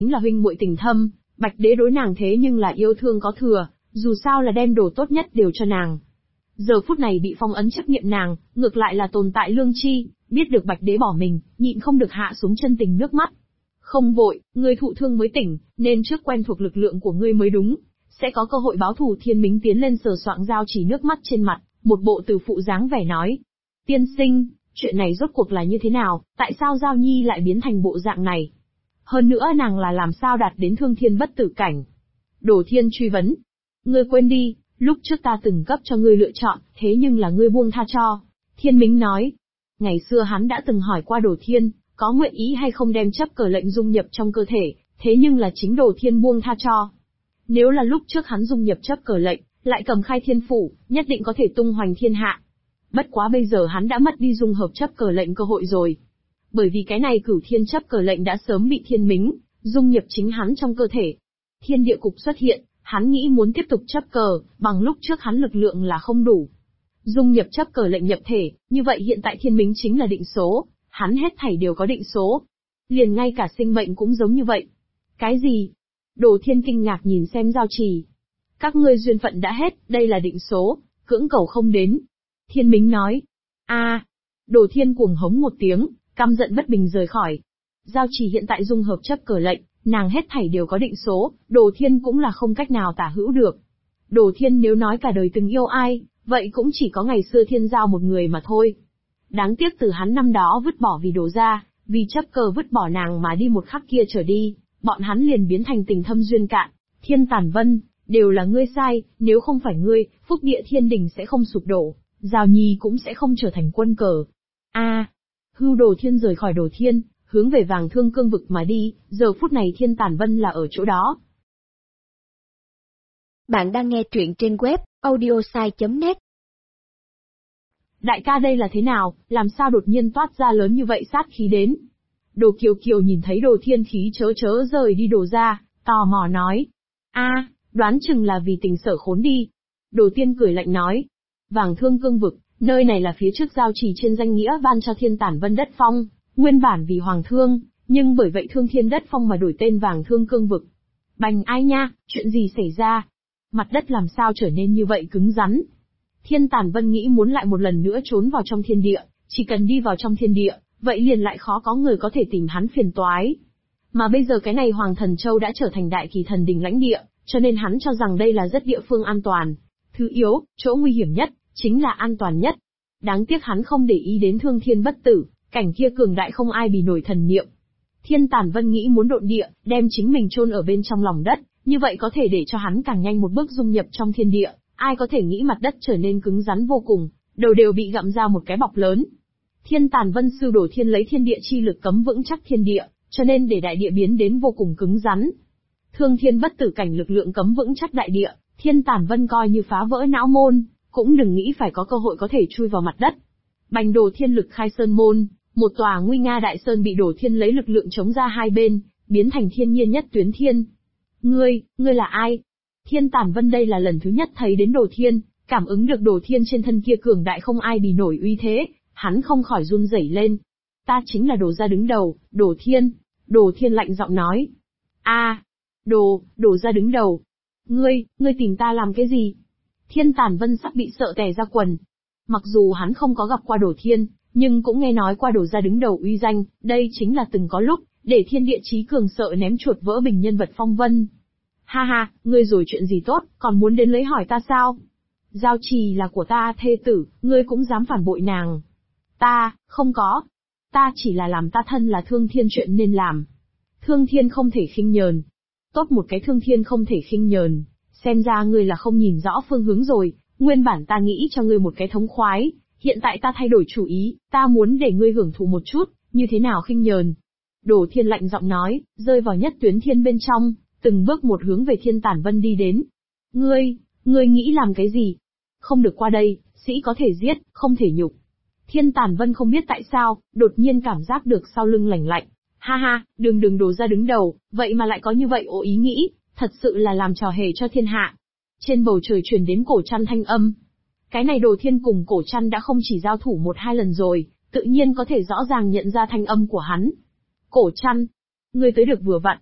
chính là huynh muội tình thâm, Bạch Đế đối nàng thế nhưng là yêu thương có thừa, dù sao là đem đồ tốt nhất đều cho nàng. Giờ phút này bị phong ấn chấp niệm nàng, ngược lại là tồn tại lương tri, biết được Bạch Đế bỏ mình, nhịn không được hạ xuống chân tình nước mắt. Không vội, ngươi thụ thương mới tỉnh, nên trước quen thuộc lực lượng của ngươi mới đúng, sẽ có cơ hội báo thù. Thiên Mính tiến lên sờ soạng Giao Chỉ nước mắt trên mặt, một bộ từ phụ dáng vẻ nói. Tiên sinh, chuyện này rốt cuộc là như thế nào, tại sao Giao Nhi lại biến thành bộ dạng này? Hơn nữa nàng là làm sao đạt đến thương thiên bất tử cảnh? Đồ Thiên truy vấn. Ngươi quên đi, lúc trước ta từng cấp cho ngươi lựa chọn, thế nhưng là ngươi buông tha cho. Thiên Mính nói. Ngày xưa hắn đã từng hỏi qua Đồ Thiên, có nguyện ý hay không đem chấp cờ lệnh dung nhập trong cơ thể, thế nhưng là chính Đồ Thiên buông tha cho. Nếu là lúc trước hắn dung nhập chấp cờ lệnh, lại cầm khai thiên phủ, nhất định có thể tung hoành thiên hạ. Bất quá bây giờ hắn đã mất đi dung hợp chấp cờ lệnh cơ hội rồi. Bởi vì cái này Cửu Thiên chấp cờ lệnh đã sớm bị Thiên Mính dung nhập chính hắn trong cơ thể. Thiên địa cục xuất hiện, hắn nghĩ muốn tiếp tục chấp cờ, bằng lúc trước hắn lực lượng là không đủ. Dung nhập chấp cờ lệnh nhập thể, như vậy hiện tại Thiên Mính chính là định số, hắn hết thảy đều có định số. Liền ngay cả sinh mệnh cũng giống như vậy. Cái gì? Đồ Thiên kinh ngạc nhìn xem Giao Chỉ. Các ngươi duyên phận đã hết, đây là định số, cưỡng cầu không đến. Thiên Mính nói. Đồ Thiên cuồng hống một tiếng, căm giận bất bình rời khỏi. Giao Chỉ hiện tại dung hợp chấp cờ lệnh, nàng hết thảy đều có định số, Đồ Thiên cũng là không cách nào tả hữu được. Đồ Thiên nếu nói cả đời từng yêu ai, vậy cũng chỉ có ngày xưa Thiên Giao một người mà thôi. Đáng tiếc từ hắn năm đó vứt bỏ vì Đồ gia, vì chấp cờ vứt bỏ nàng mà đi một khắc kia trở đi, bọn hắn liền biến thành tình thâm duyên cạn. Thiên Tản Vân, đều là ngươi sai, nếu không phải ngươi, phúc địa thiên đình sẽ không sụp đổ, Giao Nhi cũng sẽ không trở thành quân cờ. Hưu Đồ Thiên rời khỏi Đồ Thiên, hướng về Vàng Thương Cương vực mà đi, giờ phút này Thiên Tản Vân là ở chỗ đó. Bạn đang nghe truyện trên web audiosai.net. Đại ca đây là thế nào, làm sao đột nhiên toát ra lớn như vậy sát khí đến? Đồ Kiều Kiều nhìn thấy Đồ Thiên khí chớ rời đi Đồ ra, tò mò nói. Đoán chừng là vì tình sở khốn đi. Đồ Thiên cười lạnh nói. Vàng Thương Cương vực, nơi này là phía trước Giao Chỉ trên danh nghĩa ban cho Thiên Tản Vân đất phong, nguyên bản vì Hoàng Thương, nhưng bởi vậy Thương Thiên đất phong mà đổi tên Vàng Thương Cương vực. Bành ai nha, chuyện gì xảy ra? Mặt đất làm sao trở nên như vậy cứng rắn? Thiên Tản Vân nghĩ muốn lại một lần nữa trốn vào trong thiên địa, chỉ cần đi vào trong thiên địa, vậy liền lại khó có người có thể tìm hắn phiền toái. Mà bây giờ cái này Hoàng Thần Châu đã trở thành Đại Kỳ Thần Đình lãnh địa, cho nên hắn cho rằng đây là rất địa phương an toàn. Thứ yếu, chỗ nguy hiểm nhất, chính là an toàn nhất. Đáng tiếc hắn không để ý đến thương thiên bất tử, cảnh kia cường đại không ai bì nổi thần niệm. Thiên Tản Vân nghĩ muốn độn địa, đem chính mình chôn ở bên trong lòng đất, như vậy có thể để cho hắn càng nhanh một bước dung nhập trong thiên địa. Ai có thể nghĩ mặt đất trở nên cứng rắn vô cùng, đầu đều bị gặm ra một cái bọc lớn. Thiên Tản Vân sư Đồ Thiên lấy thiên địa chi lực cấm vững chắc thiên địa, cho nên để đại địa biến đến vô cùng cứng rắn. Thương thiên bất tử cảnh lực lượng cấm vững chắc đại địa, Thiên Tản Vân coi như phá vỡ não môn, cũng đừng nghĩ phải có cơ hội có thể chui vào mặt đất. Bành Đồ Thiên lực khai sơn môn, một tòa nguy nga đại sơn bị Đồ Thiên lấy lực lượng chống ra hai bên, biến thành thiên nhiên nhất tuyến thiên. Ngươi là ai? Thiên Tản Vân đây là lần thứ nhất thấy đến Đồ Thiên, cảm ứng được Đồ Thiên trên thân kia cường đại không ai bì nổi uy thế, hắn không khỏi run rẩy lên. Ta chính là Đồ gia đứng đầu, Đồ Thiên. Đồ Thiên lạnh giọng nói. Đồ gia đứng đầu. Ngươi tìm ta làm cái gì? Thiên Tản Vân sắp bị sợ tè ra quần. Mặc dù hắn không có gặp qua Đồ Thiên, nhưng cũng nghe nói qua Đồ gia đứng đầu uy danh, đây chính là từng có lúc, để thiên địa chí cường sợ ném chuột vỡ bình nhân vật phong vân. Ha, ngươi rồi chuyện gì tốt, còn muốn đến lấy hỏi ta sao? Giao Trì là của ta thê tử, ngươi cũng dám phản bội nàng. Ta, không có. Ta chỉ là làm ta thân là Thương Thiên chuyện nên làm. Thương Thiên không thể khinh nhờn. Tốt một cái Thương Thiên không thể khinh nhờn, xem ra ngươi là không nhìn rõ phương hướng rồi, nguyên bản ta nghĩ cho ngươi một cái thống khoái, hiện tại ta thay đổi chủ ý, ta muốn để ngươi hưởng thụ một chút, như thế nào khinh nhờn. Đồ Thiên lạnh giọng nói, rơi vào nhất tuyến thiên bên trong, từng bước một hướng về Thiên Tản Vân đi đến. Ngươi nghĩ làm cái gì? Không được qua đây, sĩ có thể giết, không thể nhục. Thiên Tản Vân không biết tại sao, đột nhiên cảm giác được sau lưng lạnh lạnh. Ha, đừng Đồ gia đứng đầu, vậy mà lại có như vậy ý nghĩ, thật sự là làm trò hề cho thiên hạ. Trên bầu trời truyền đến Cổ Trăn thanh âm. Cái này Đồ Thiên cùng Cổ Trăn đã không chỉ giao thủ 1-2 lần rồi, tự nhiên có thể rõ ràng nhận ra thanh âm của hắn. Cổ Trăn, ngươi tới được vừa vặn.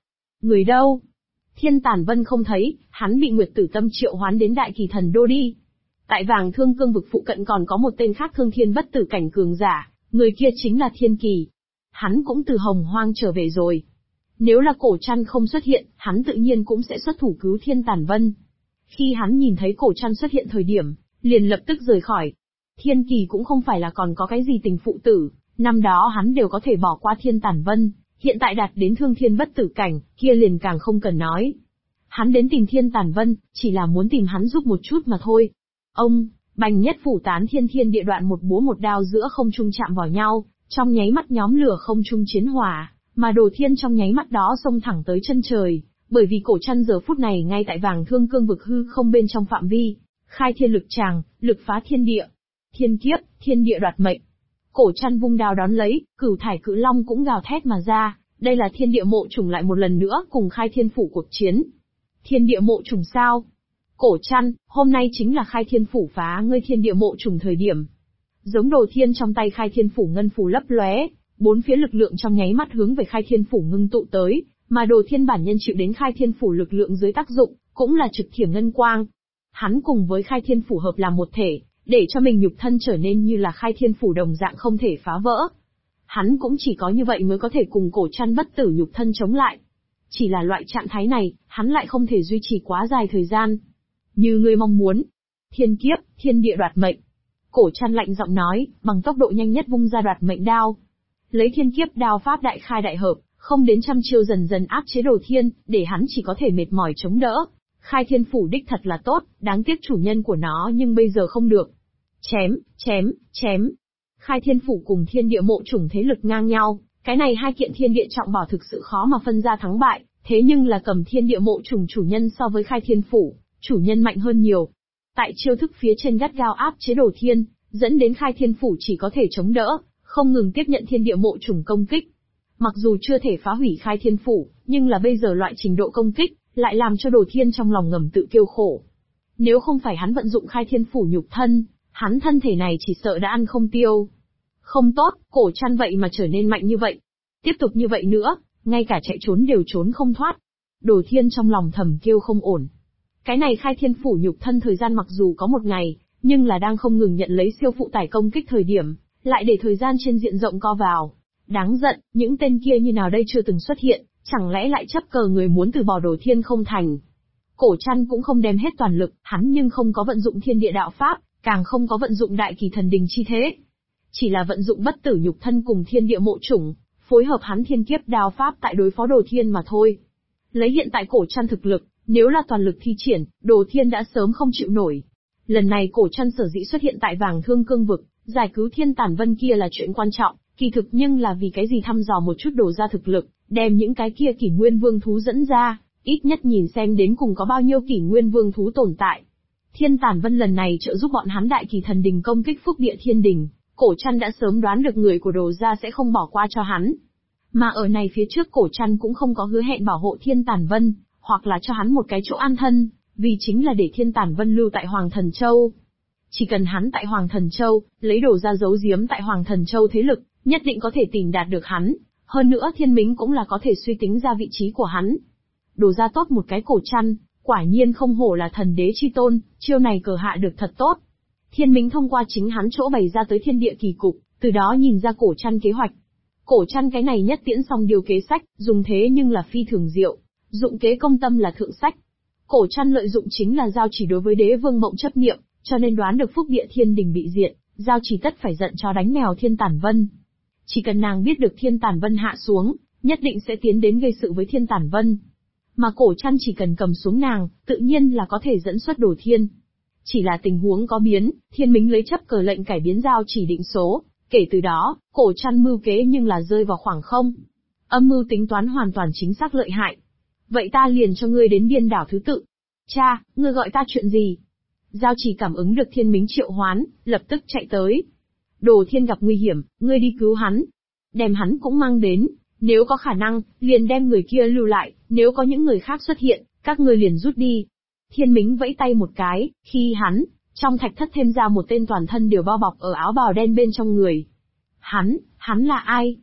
Người đâu? Thiên Tản Vân không thấy, hắn bị Nguyệt Tử Tâm triệu hoán đến Đại Kỳ Thần Đô đi. Tại Vàng Thương Cương vực phụ cận còn có một tên khác thương thiên bất tử cảnh cường giả, người kia chính là Thiên Kỳ. Hắn cũng từ Hồng Hoang trở về rồi. Nếu là Cổ Trăn không xuất hiện, hắn tự nhiên cũng sẽ xuất thủ cứu Thiên Tản Vân. Khi hắn nhìn thấy Cổ Trăn xuất hiện thời điểm, liền lập tức rời khỏi. Thiên Kỳ cũng không phải là còn có cái gì tình phụ tử, năm đó hắn đều có thể bỏ qua Thiên Tản Vân, hiện tại đạt đến thương thiên bất tử cảnh, kia liền càng không cần nói. Hắn đến tìm Thiên Tản Vân, chỉ là muốn tìm hắn giúp một chút mà thôi. Ông, bành nhất phủ tán thiên địa đoạn một búa một đao giữa không trung chạm vào nhau, trong nháy mắt nhóm lửa không trung chiến hỏa, mà Đồ Thiên trong nháy mắt đó xông thẳng tới chân trời, bởi vì Cổ Trăn giờ phút này ngay tại Vàng Thương Cương vực hư không bên trong phạm vi, khai thiên lực tràng, lực phá thiên địa. Thiên kiếp, thiên địa đoạt mệnh. Cổ Trăn vung đao đón lấy, Cửu Thải Cự Long cũng gào thét mà ra, đây là thiên địa mộ chủng lại một lần nữa cùng khai thiên phủ cuộc chiến. Thiên địa mộ chủng sao? Cổ Trăn, hôm nay chính là khai thiên phủ phá ngươi thiên địa mộ chủng thời điểm. Giống Đồ Thiên trong tay khai thiên phủ ngân phủ lấp lóe, bốn phía lực lượng trong nháy mắt hướng về khai thiên phủ ngưng tụ tới, mà Đồ Thiên bản nhân chịu đến khai thiên phủ lực lượng dưới tác dụng, cũng là trực thiểm ngân quang. Hắn cùng với khai thiên phủ hợp làm một thể, để cho mình nhục thân trở nên như là khai thiên phủ đồng dạng không thể phá vỡ. Hắn cũng chỉ có như vậy mới có thể cùng Cổ Trăn bất tử nhục thân chống lại. Chỉ là loại trạng thái này, hắn lại không thể duy trì quá dài thời gian. Như ngươi mong muốn. Thiên kiếp, thiên địa đoạt mệnh. Cổ Trăn lạnh giọng nói, bằng tốc độ nhanh nhất vung ra đoạt mệnh đao. Lấy thiên kiếp đao pháp đại khai đại hợp, không đến trăm chiêu dần dần áp chế Đồ Thiên, để hắn chỉ có thể mệt mỏi chống đỡ. Khai thiên phủ đích thật là tốt, đáng tiếc chủ nhân của nó nhưng bây giờ không được. Chém, chém, chém. Khai thiên phủ cùng thiên địa mộ chủng thế lực ngang nhau, cái này hai kiện thiên địa trọng bảo thực sự khó mà phân ra thắng bại, thế nhưng là cầm thiên địa mộ chủng chủ nhân so với khai thiên phủ, chủ nhân mạnh hơn nhiều. Tại chiêu thức phía trên gắt gao áp chế Đồ Thiên, dẫn đến khai thiên phủ chỉ có thể chống đỡ, không ngừng tiếp nhận thiên địa mộ chủng công kích. Mặc dù chưa thể phá hủy khai thiên phủ, nhưng là bây giờ loại trình độ công kích, lại làm cho Đồ Thiên trong lòng ngầm tự kêu khổ. Nếu không phải hắn vận dụng khai thiên phủ nhục thân, hắn thân thể này chỉ sợ đã ăn không tiêu. Không tốt, Cổ Trăn vậy mà trở nên mạnh như vậy. Tiếp tục như vậy nữa, ngay cả chạy trốn đều trốn không thoát. Đồ Thiên trong lòng thầm kêu không ổn. Cái này khai thiên phủ nhục thân thời gian mặc dù có một ngày, nhưng là đang không ngừng nhận lấy siêu phụ tải công kích thời điểm, lại để thời gian trên diện rộng co vào. Đáng giận, những tên kia như nào đây chưa từng xuất hiện, chẳng lẽ lại chấp cờ người muốn từ bỏ Đồ Thiên không thành. Cổ Trăn cũng không đem hết toàn lực, hắn nhưng không có vận dụng thiên địa đạo pháp, càng không có vận dụng đại kỳ thần đình chi thế. Chỉ là vận dụng bất tử nhục thân cùng thiên địa mộ chủng, phối hợp hắn thiên kiếp đao pháp tại đối phó Đồ Thiên mà thôi. Lấy hiện tại Cổ Trăn thực lực, nếu là toàn lực thi triển, Đồ Thiên đã sớm không chịu nổi. Lần này Cổ Trăn sở dĩ xuất hiện tại Vàng Thương Cương vực, giải cứu Thiên Tản Vân kia là chuyện quan trọng, kỳ thực nhưng là vì cái gì thăm dò một chút Đồ ra thực lực, đem những cái kia kỷ nguyên vương thú dẫn ra, ít nhất nhìn xem đến cùng có bao nhiêu kỷ nguyên vương thú tồn tại. Thiên Tản Vân lần này trợ giúp bọn hắn đại kỳ thần đình công kích phúc địa thiên đình, Cổ Trăn đã sớm đoán được người của Đồ ra sẽ không bỏ qua cho hắn. Mà ở này phía trước Cổ Trăn cũng không có hứa hẹn bảo hộ Thiên Tản Vân, hoặc là cho hắn một cái chỗ an thân, vì chính là để Thiên Tản Vân lưu tại Hoàng Thần Châu. Chỉ cần hắn tại Hoàng Thần Châu, lấy Đồ ra giấu giếm tại Hoàng Thần Châu thế lực, nhất định có thể tìm đạt được hắn. Hơn nữa Thiên Mính cũng là có thể suy tính ra vị trí của hắn. Đồ ra tốt một cái Cổ Trăn, quả nhiên không hổ là thần đế chi tôn, chiêu này cờ hạ được thật tốt. Thiên Mính thông qua chính hắn chỗ bày ra tới thiên địa kỳ cục, từ đó nhìn ra Cổ Trăn kế hoạch. Cổ Trăn cái này nhất tiễn xong điều kế sách, dùng thế nhưng là phi thường diệu, dụng kế công tâm là thượng sách. Cổ Trăn lợi dụng chính là giao chỉ đối với đế vương mộng chấp niệm, cho nên đoán được phúc địa thiên đình bị diệt, giao chỉ tất phải giận cho đánh mèo Thiên Tản Vân. Chỉ cần nàng biết được Thiên Tản Vân hạ xuống, nhất định sẽ tiến đến gây sự với Thiên Tản Vân. Mà Cổ Trăn chỉ cần cầm xuống nàng, tự nhiên là có thể dẫn xuất Đồ Thiên. Chỉ là tình huống có biến, Thiên Mính lấy chấp cờ lệnh cải biến giao chỉ định số, kể từ đó, Cổ Trăn mưu kế nhưng là rơi vào khoảng không. Âm mưu tính toán hoàn toàn chính xác lợi hại. Vậy ta liền cho ngươi đến biên đảo thứ tự. Cha, ngươi gọi ta chuyện gì? Giao chỉ cảm ứng được Thiên Mính triệu hoán, lập tức chạy tới. Đồ Thiên gặp nguy hiểm, ngươi đi cứu hắn. Đem hắn cũng mang đến, nếu có khả năng, liền đem người kia lưu lại, nếu có những người khác xuất hiện, các ngươi liền rút đi. Thiên Mính vẫy tay một cái, khi hắn, trong thạch thất thêm ra một tên toàn thân đều bao bọc ở áo bào đen bên trong người. Hắn là ai?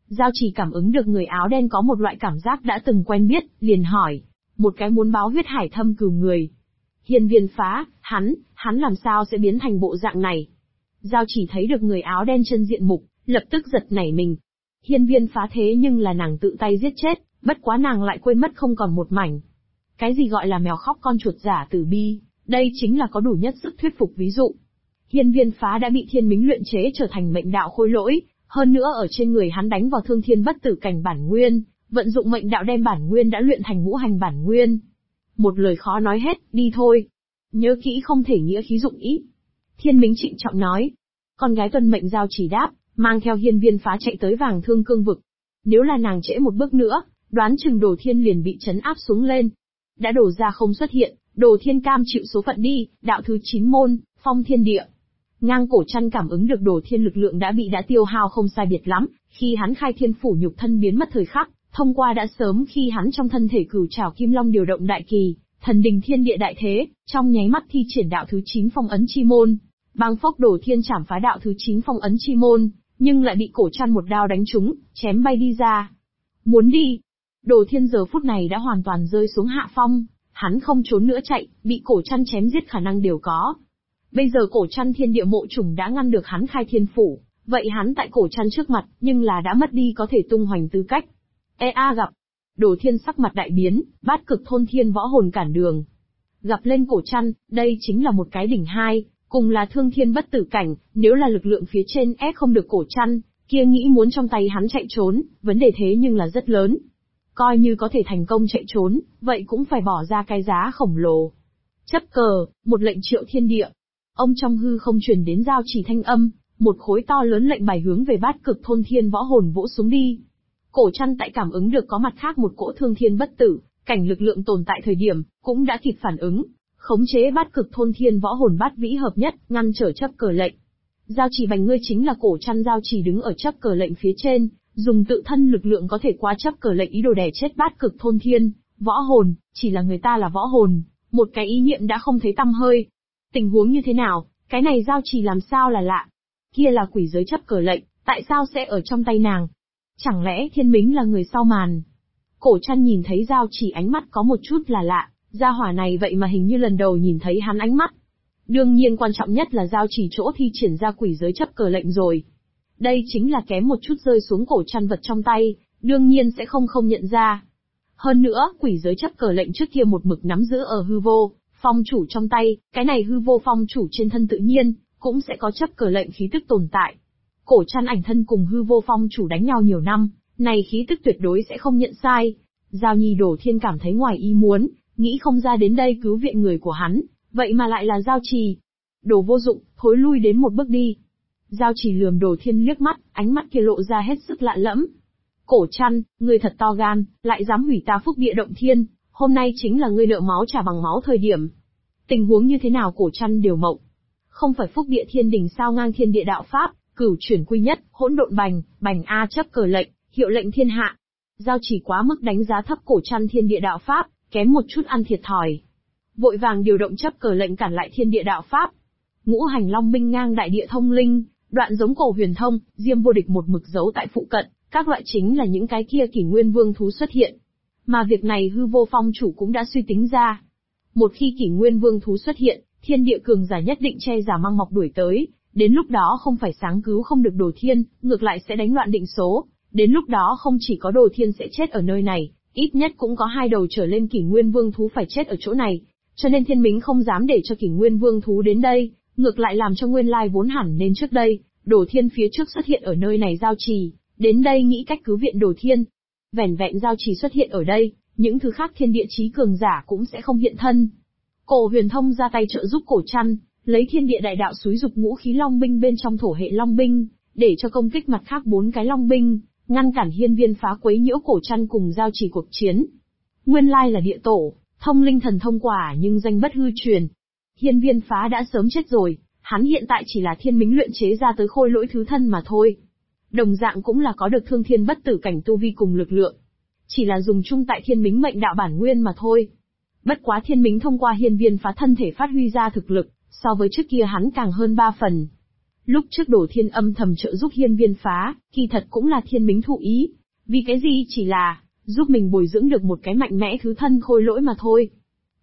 Giao Chỉ cảm ứng được người áo đen có một loại cảm giác đã từng quen biết, liền hỏi. Một cái muốn báo huyết hải thâm cừu người. Hiên Viên Phá, hắn làm sao sẽ biến thành bộ dạng này? Giao Chỉ thấy được người áo đen chân diện mục, lập tức giật nảy mình. Hiên Viên Phá thế nhưng là nàng tự tay giết chết, bất quá nàng lại quên mất không còn một mảnh. Cái gì gọi là mèo khóc con chuột giả tử bi, đây chính là có đủ nhất sức thuyết phục ví dụ. Hiên Viên Phá đã bị thiên mính luyện chế trở thành mệnh đạo khôi lỗi, hơn nữa ở trên người hắn đánh vào thương thiên bất tử cảnh bản nguyên, vận dụng mệnh đạo đem bản nguyên đã luyện thành ngũ hành bản nguyên. Một lời khó nói hết, đi thôi. Nhớ kỹ không thể nghĩa khí dụng ý. Thiên mính trịnh trọng nói. Con gái tuân mệnh Giao Chỉ đáp, mang theo Hiên Viên Phá chạy tới Vàng Thương Cương vực. Nếu là nàng trễ một bước nữa, đoán chừng Đồ Thiên liền bị trấn áp xuống lên. Đã đổ ra không xuất hiện, Đồ Thiên cam chịu số phận đi, đạo thứ 9 môn, phong thiên địa. Ngang Cổ Trăn cảm ứng được Đồ Thiên lực lượng đã tiêu hao không sai biệt lắm, khi hắn khai thiên phủ nhục thân biến mất thời khắc, thông qua đã sớm khi hắn trong thân thể cửu trảo kim long điều động đại kỳ, thần đình thiên địa đại thế, trong nháy mắt thi triển đạo thứ 9 phong ấn chi môn. Bang phốc Đồ Thiên chảm phá đạo thứ 9 phong ấn chi môn, nhưng lại bị Cổ Trăn một đao đánh trúng, chém bay đi ra. Muốn đi. Đồ Thiên giờ phút này đã hoàn toàn rơi xuống hạ phong, hắn không trốn nữa chạy, bị Cổ Trăn chém giết khả năng đều có. Bây giờ Cổ Trăn thiên địa mộ chủng đã ngăn được hắn khai thiên phủ, vậy hắn tại Cổ Trăn trước mặt, nhưng là đã mất đi có thể tung hoành tư cách. Gặp. Đồ Thiên sắc mặt đại biến, Bát Cực Thôn Thiên võ hồn cản đường. Gặp lên Cổ Trăn, đây chính là một cái đỉnh hai, cùng là thương thiên bất tử cảnh, nếu là lực lượng phía trên ép không được Cổ Trăn, kia nghĩ muốn trong tay hắn chạy trốn, vấn đề thế nhưng là rất lớn. Coi như có thể thành công chạy trốn, vậy cũng phải bỏ ra cái giá khổng lồ. Chấp cờ, một lệnh triệu thiên địa. Ông trong hư không truyền đến Giao Chỉ thanh âm, một khối to lớn lệnh bài hướng về Bát Cực Thôn Thiên võ hồn vỗ xuống đi. Cổ Trăn tại cảm ứng được có mặt khác một cỗ thương thiên bất tử, cảnh lực lượng tồn tại thời điểm, cũng đã kịp phản ứng, khống chế Bát Cực Thôn Thiên võ hồn bát vĩ hợp nhất, ngăn trở chấp cờ lệnh. Giao Chỉ bành ngươi chính là Cổ Trăn. Giao Chỉ đứng ở chấp cờ lệnh phía trên, dùng tự thân lực lượng có thể qua chấp cờ lệnh ý đồ đè chết Bát Cực Thôn Thiên võ hồn, chỉ là người ta là võ hồn, một cái ý niệm đã không thấy tăm hơi. Tình huống như thế nào, cái này Giao Chỉ làm sao là lạ? Kia là quỷ giới chấp cờ lệnh, tại sao sẽ ở trong tay nàng? Chẳng lẽ thiên mính là người sau màn? Cổ Trăn nhìn thấy Giao Chỉ ánh mắt có một chút là lạ, gia hỏa này vậy mà hình như lần đầu nhìn thấy hắn ánh mắt. Đương nhiên quan trọng nhất là Giao Chỉ chỗ thi triển ra quỷ giới chấp cờ lệnh rồi. Đây chính là kém một chút rơi xuống Cổ Trăn vật trong tay, đương nhiên sẽ không nhận ra. Hơn nữa, quỷ giới chấp cờ lệnh trước kia một mực nắm giữ ở hư vô phong chủ trong tay, cái này hư vô phong chủ trên thân tự nhiên cũng sẽ có chấp cờ lệnh khí tức tồn tại. Cổ Trăn ảnh thân cùng hư vô phong chủ đánh nhau nhiều năm, này khí tức tuyệt đối sẽ không nhận sai. Giao Nhi Đồ Thiên cảm thấy ngoài ý muốn, nghĩ không ra đến đây cứu viện người của hắn, vậy mà lại là Giao Chỉ. Đồ vô dụng, thối lui đến một bước đi. Giao Chỉ lườm Đồ Thiên liếc mắt, ánh mắt kia lộ ra hết sức lạ lẫm. Cổ Trăn, ngươi thật to gan, lại dám hủy ta phúc địa động thiên, hôm nay chính là ngươi nợ máu trả bằng máu thời điểm. Tình huống như thế nào Cổ Trăn đều mộng. Không phải phúc địa thiên đình sao ngang thiên địa đạo pháp, cửu chuyển quy nhất, hỗn độn bành a chấp cờ lệnh, hiệu lệnh thiên hạ. Giao Chỉ quá mức đánh giá thấp Cổ Trăn thiên địa đạo pháp, kém một chút ăn thiệt thòi. Vội vàng điều động chấp cờ lệnh cản lại thiên địa đạo pháp. Ngũ hành long binh ngang đại địa thông linh, đoạn giống cổ huyền thông, diêm vô địch một mực giấu tại phụ cận, các loại chính là những cái kia kỷ nguyên vương thú xuất hiện. Mà việc này hư vô phong chủ cũng đã suy tính ra. Một khi kỷ nguyên vương thú xuất hiện, thiên địa cường giả nhất định che giả mang mọc đuổi tới, đến lúc đó không phải sáng cứu không được Đồ Thiên, ngược lại sẽ đánh loạn định số, đến lúc đó không chỉ có Đồ Thiên sẽ chết ở nơi này, ít nhất cũng có 2 đầu trở lên kỷ nguyên vương thú phải chết ở chỗ này, cho nên thiên mính không dám để cho kỷ nguyên vương thú đến đây, ngược lại làm cho nguyên lai vốn hẳn nên trước đây, Đồ Thiên phía trước xuất hiện ở nơi này Giao Chỉ, đến đây nghĩ cách cứu viện Đồ Thiên. Vẻn vẹn Giao Chỉ xuất hiện ở đây, những thứ khác thiên địa chí cường giả cũng sẽ không hiện thân. Cổ huyền thông ra tay trợ giúp Cổ Trăn, lấy thiên địa đại đạo xúi dục ngũ khí long binh bên trong thổ hệ long binh, để cho công kích mặt khác 4 cái long binh, ngăn cản Hiên Viên Phá quấy nhiễu Cổ Trăn cùng Giao Chỉ cuộc chiến. Nguyên lai là địa tổ, thông linh thần thông quả nhưng danh bất hư truyền. Hiên Viên Phá đã sớm chết rồi, hắn hiện tại chỉ là thiên mính luyện chế ra tới khôi lỗi thứ thân mà thôi. Đồng dạng cũng là có được thương thiên bất tử cảnh tu vi cùng lực lượng. Chỉ là dùng chung tại thiên mính mệnh đạo bản nguyên mà thôi. Bất quá thiên mính thông qua Hiên Viên Phá thân thể phát huy ra thực lực, so với trước kia hắn càng hơn 3 phần. Lúc trước Đổ Thiên âm thầm trợ giúp Hiên Viên Phá, kỳ thật cũng là Thiên Mính thụ ý. Vì cái gì chỉ là, giúp mình bồi dưỡng được một cái mạnh mẽ thứ thân khôi lỗi mà thôi.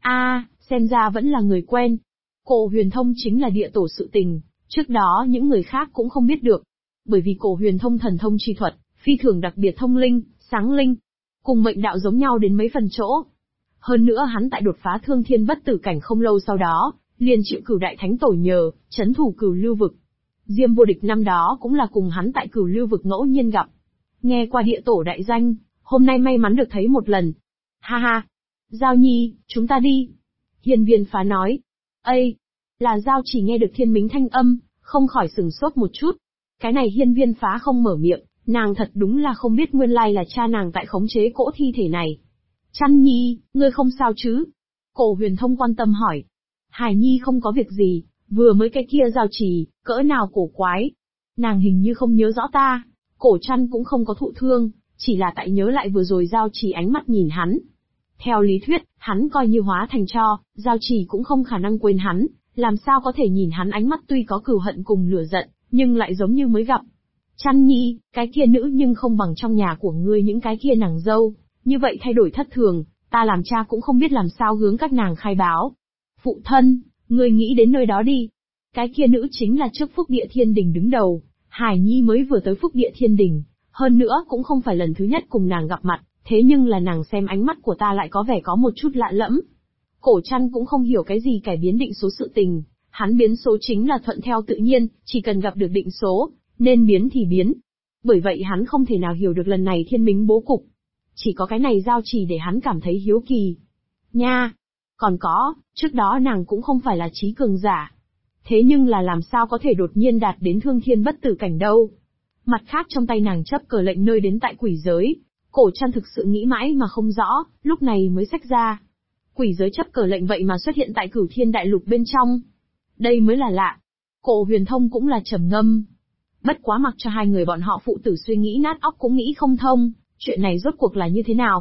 Xem ra vẫn là người quen. Cổ huyền thông chính là địa tổ sự tình, trước đó những người khác cũng không biết được. Bởi vì cổ huyền thông thần thông chi thuật, phi thường đặc biệt thông linh, sáng linh. Cùng mệnh đạo giống nhau đến mấy phần chỗ. Hơn nữa hắn tại đột phá thương thiên bất tử cảnh không lâu sau đó, liền chịu Cửu Đại Thánh Tổ nhờ, chấn thủ Cửu Lưu Vực. Diêm Vô Địch năm đó cũng là cùng hắn tại Cửu Lưu Vực ngẫu nhiên gặp. Nghe qua địa tổ đại danh, hôm nay may mắn được thấy một lần. Ha ha! Giao Nhi, chúng ta đi. Hiên Viên Phá nói. Ây! Là Giao chỉ nghe được Thiên Mính thanh âm, không khỏi sửng sốt một chút. Cái này Hiên Viên Phá không mở miệng, nàng thật đúng là không biết nguyên lai là cha nàng tại khống chế cỗ thi thể này. Chăn Nhi, ngươi không sao chứ? Cổ huyền thông quan tâm hỏi. Hải Nhi không có việc gì, vừa mới cái kia Giao chỉ, cỡ nào cổ quái. Nàng hình như không nhớ rõ ta. Cổ Chăn cũng không có thụ thương, chỉ là tại nhớ lại vừa rồi Giao chỉ ánh mắt nhìn hắn. Theo lý thuyết, hắn coi như hóa thành tro, Giao chỉ cũng không khả năng quên hắn, làm sao có thể nhìn hắn ánh mắt tuy có cừu hận cùng lửa giận, nhưng lại giống như mới gặp. Chăn Nhi, cái kia nữ nhưng không bằng trong nhà của ngươi những cái kia nàng dâu, như vậy thay đổi thất thường, ta làm cha cũng không biết làm sao hướng các nàng khai báo. Phụ thân, ngươi nghĩ đến nơi đó đi. Cái kia nữ chính là trước Phúc Địa Thiên Đình đứng đầu, Hải Nhi mới vừa tới Phúc Địa Thiên Đình, hơn nữa cũng không phải lần thứ nhất cùng nàng gặp mặt, thế nhưng là nàng xem ánh mắt của ta lại có vẻ có một chút lạ lẫm. Cổ Chăn cũng không hiểu cái gì cải biến định số sự tình, hắn biến số chính là thuận theo tự nhiên, chỉ cần gặp được định số, nên biến thì biến. Bởi vậy hắn không thể nào hiểu được lần này Thiên Mính bố cục. Chỉ có cái này Giao chỉ để hắn cảm thấy hiếu kỳ. Nha! Còn có, trước đó nàng cũng không phải là trí cường giả. Thế nhưng là làm sao có thể đột nhiên đạt đến thương thiên bất tử cảnh đâu. Mặt khác trong tay nàng chấp cờ lệnh nơi đến tại quỷ giới. Cổ Chăn thực sự nghĩ mãi mà không rõ, lúc này mới xách ra. Quỷ giới chấp cờ lệnh vậy mà xuất hiện tại Cửu Thiên Đại Lục bên trong. Đây mới là lạ. Cổ huyền thông cũng là trầm ngâm. Bất quá mặc cho hai người bọn họ phụ tử suy nghĩ nát óc cũng nghĩ không thông, chuyện này rốt cuộc là như thế nào.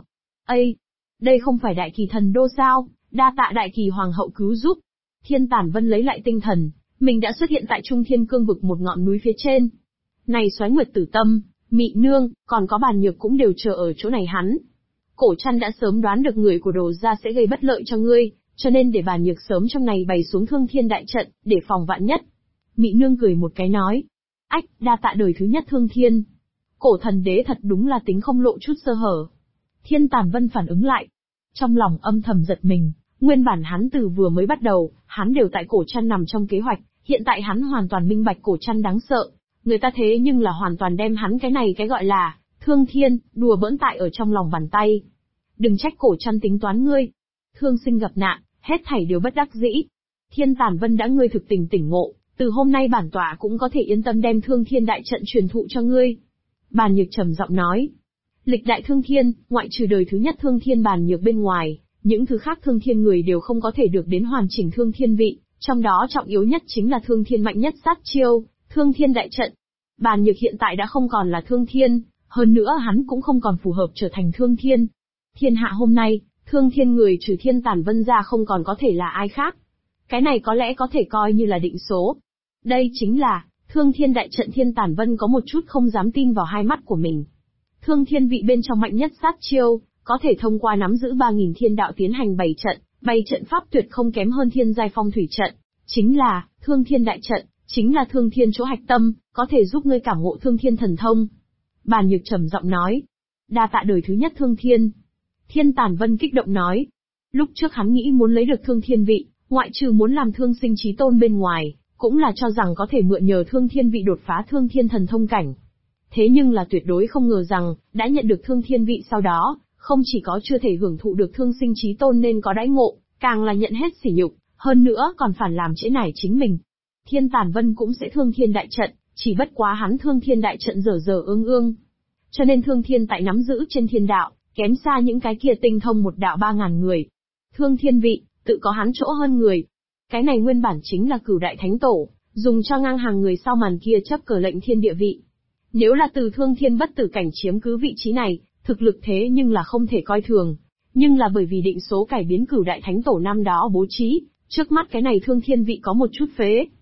Đây không phải Đại Kỳ Thần Đô sao, đa tạ Đại Kỳ Hoàng hậu cứu giúp. Thiên Tản Vân lấy lại tinh thần, mình đã xuất hiện tại Trung Thiên Cương Vực một ngọn núi phía trên. Này Soái Nguyệt Tử Tâm, Mị Nương, còn có Bàn Nhược cũng đều chờ ở chỗ này hắn. Cổ Chăn đã sớm đoán được người của Đồ gia sẽ gây bất lợi cho ngươi, cho nên để Bàn Nhược sớm trong này bày xuống Thương Thiên đại trận, để phòng vạn nhất. Mị Nương cười một cái nói. Ách, đa tạ đời thứ nhất Thương Thiên. Cổ Thần Đế thật đúng là tính không lộ chút sơ hở. Thiên Tản Vân phản ứng lại. Trong lòng âm thầm giật mình, nguyên bản hắn từ vừa mới bắt đầu, hắn đều tại Cổ Chăn nằm trong kế hoạch, hiện tại hắn hoàn toàn minh bạch Cổ Chăn đáng sợ. Người ta thế nhưng là hoàn toàn đem hắn cái này cái gọi là Thương Thiên, đùa bỡn tại ở trong lòng bàn tay. Đừng trách Cổ Chăn tính toán ngươi. Thương sinh gặp nạn, hết thảy đều bất đắc dĩ. Thiên Tản Vân đã ngươi thực tình tỉnh ngộ, từ hôm nay bản tọa cũng có thể yên tâm đem Thương Thiên đại trận truyền thụ cho ngươi. Bàn Nhược trầm giọng nói. Lịch đại Thương Thiên, ngoại trừ đời thứ nhất Thương Thiên Bàn Nhược bên ngoài, những thứ khác Thương Thiên người đều không có thể được đến hoàn chỉnh Thương Thiên vị, trong đó trọng yếu nhất chính là Thương Thiên mạnh nhất sát chiêu, Thương Thiên đại trận. Bàn Nhược hiện tại đã không còn là Thương Thiên, hơn nữa hắn cũng không còn phù hợp trở thành Thương Thiên. Thiên hạ hôm nay, Thương Thiên người trừ Thiên Tản Vân ra không còn có thể là ai khác. Cái này có lẽ có thể coi như là định số. Đây chính là, Thương Thiên đại trận. Thiên Tản Vân có một chút không dám tin vào hai mắt của mình. Thương Thiên vị bên trong mạnh nhất sát chiêu, có thể thông qua nắm giữ 3.000 thiên đạo tiến hành bày trận pháp tuyệt không kém hơn thiên giai phong thủy trận. Chính là, Thương Thiên đại trận, chính là Thương Thiên chỗ hạch tâm, có thể giúp ngươi cảm ngộ Thương Thiên thần thông. Bàn Nhược trầm giọng nói. Đa tạ đời thứ nhất Thương Thiên. Thiên Tản Vân kích động nói. Lúc trước hắn nghĩ muốn lấy được Thương Thiên vị, ngoại trừ muốn làm Thương Sinh Chí Tôn bên ngoài, cũng là cho rằng có thể mượn nhờ Thương Thiên vị đột phá Thương Thiên thần thông cảnh. Thế nhưng là tuyệt đối không ngờ rằng, đã nhận được Thương Thiên vị sau đó, không chỉ có chưa thể hưởng thụ được Thương Sinh Chí Tôn nên có đãi ngộ, càng là nhận hết sỉ nhục, hơn nữa còn phản làm trễ nải chính mình. Thiên Tản Vân cũng sẽ Thương Thiên đại trận, chỉ bất quá hắn Thương Thiên đại trận dở dở ương ương. Cho nên Thương Thiên tại nắm giữ trên thiên đạo, kém xa những cái kia tinh thông một đạo 3.000 người. Thương Thiên vị, tự có hắn chỗ hơn người. Cái này nguyên bản chính là Cửu Đại Thánh Tổ, dùng cho ngang hàng người sau màn kia chấp cờ lệnh thiên địa vị. Nếu là từ Thương Thiên bất tử cảnh chiếm cứ vị trí này, thực lực thế nhưng là không thể coi thường. Nhưng là bởi vì định số cải biến Cửu Đại Thánh Tổ năm đó bố trí, trước mắt cái này Thương Thiên vị có một chút phế.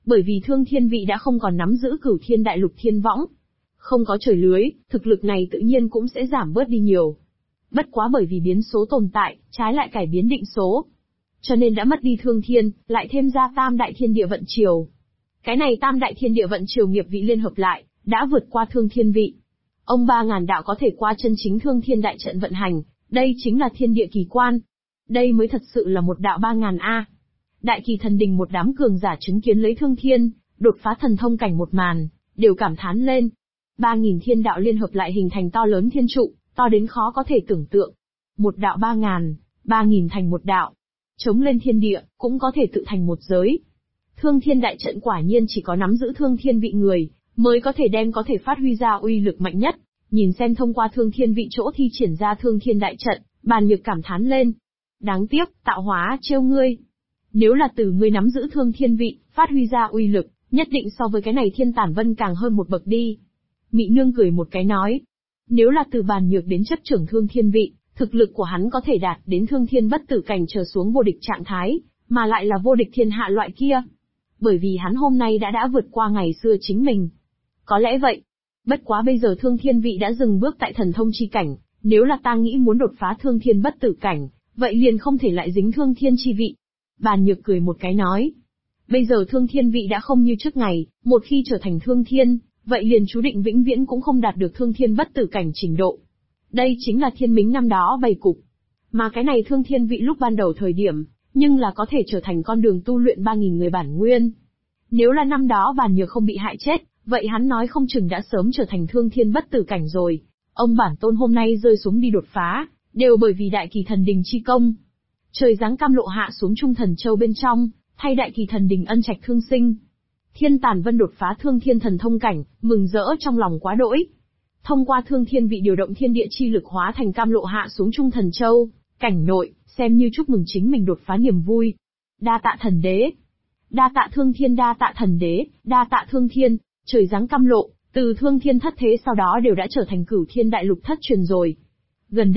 Bởi vì Thương Thiên Vị đã không còn nắm giữ Cửu Thiên Đại Lục Thiên Võng. Không có trời lưới, thực lực này tự nhiên cũng sẽ giảm bớt đi nhiều. Bất quá bởi vì biến số tồn tại, trái lại cải biến định số. Cho nên đã mất đi Thương Thiên, lại thêm ra Tam Đại Thiên Địa Vận Chiều. Cái này Tam Đại Thiên Địa Vận Chiều nghiệp vị liên hợp lại, đã vượt qua Thương Thiên Vị. Ông 3000 đạo có thể qua chân chính Thương Thiên Đại Trận vận hành, đây chính là thiên địa kỳ quan. Đây mới thật sự là một đạo 3000 A. Đại Kỳ Thần Đình một đám cường giả chứng kiến lấy Thương Thiên, đột phá thần thông cảnh một màn, đều cảm thán lên. 3000 thiên đạo liên hợp lại hình thành to lớn thiên trụ, to đến khó có thể tưởng tượng. Một đạo 3000, 3000 thành một đạo. Chống lên thiên địa, cũng có thể tự thành một giới. Thương Thiên Đại Trận quả nhiên chỉ có nắm giữ Thương Thiên Vị người, mới có thể phát huy ra uy lực mạnh nhất. Nhìn xem thông qua Thương Thiên Vị chỗ thi triển ra Thương Thiên Đại Trận, Bàn Nhược cảm thán lên. Đáng tiếc, tạo hóa trêu ngươi. Nếu là từ ngươi nắm giữ Thương Thiên Vị, phát huy ra uy lực, nhất định so với cái này Thiên Tản Vân càng hơn một bậc đi. Mị Nương cười một cái nói. Nếu là từ Bàn Nhược đến chấp trưởng Thương Thiên Vị, thực lực của hắn có thể đạt đến Thương Thiên bất tử cảnh trở xuống vô địch trạng thái, mà lại là vô địch thiên hạ loại kia. Bởi vì hắn hôm nay đã vượt qua ngày xưa chính mình. Có lẽ vậy. Bất quá bây giờ Thương Thiên Vị đã dừng bước tại thần thông chi cảnh, nếu là ta nghĩ muốn đột phá Thương Thiên bất tử cảnh, vậy liền không thể lại dính Thương Thiên chi vị. Bàn Nhược cười một cái nói. Bây giờ Thương Thiên Vị đã không như trước ngày, một khi trở thành Thương Thiên, vậy liền chú định vĩnh viễn cũng không đạt được Thương Thiên bất tử cảnh trình độ. Đây chính là Thiên Mính năm đó bày cục. Mà cái này Thương Thiên Vị lúc ban đầu thời điểm, nhưng là có thể trở thành con đường tu luyện 3000 người bản nguyên. Nếu là năm đó Bàn Nhược không bị hại chết, vậy hắn nói không chừng đã sớm trở thành Thương Thiên bất tử cảnh rồi. Ông bản tôn hôm nay rơi xuống đi đột phá, đều bởi vì Đại Kỳ Thần Đình chi công. Trời giáng cam lộ hạ xuống Trung Thần Châu bên trong, thay Đại Kỳ Thần Đình ân trạch thương sinh. Thiên Tản Vân đột phá Thương Thiên thần thông cảnh, mừng rỡ trong lòng quá đỗi. Thông qua Thương Thiên Vị điều động thiên địa chi lực hóa thành cam lộ hạ xuống Trung Thần Châu, cảnh nội, xem như chúc mừng chính mình đột phá niềm vui. Đa tạ thần đế. Đa tạ Thương Thiên, đa tạ thần đế, đa tạ Thương Thiên. Trời giáng cam lộ, từ Thương Thiên thất thế sau đó đều đã trở thành Cửu Thiên Đại Lục thất truyền rồi. Gần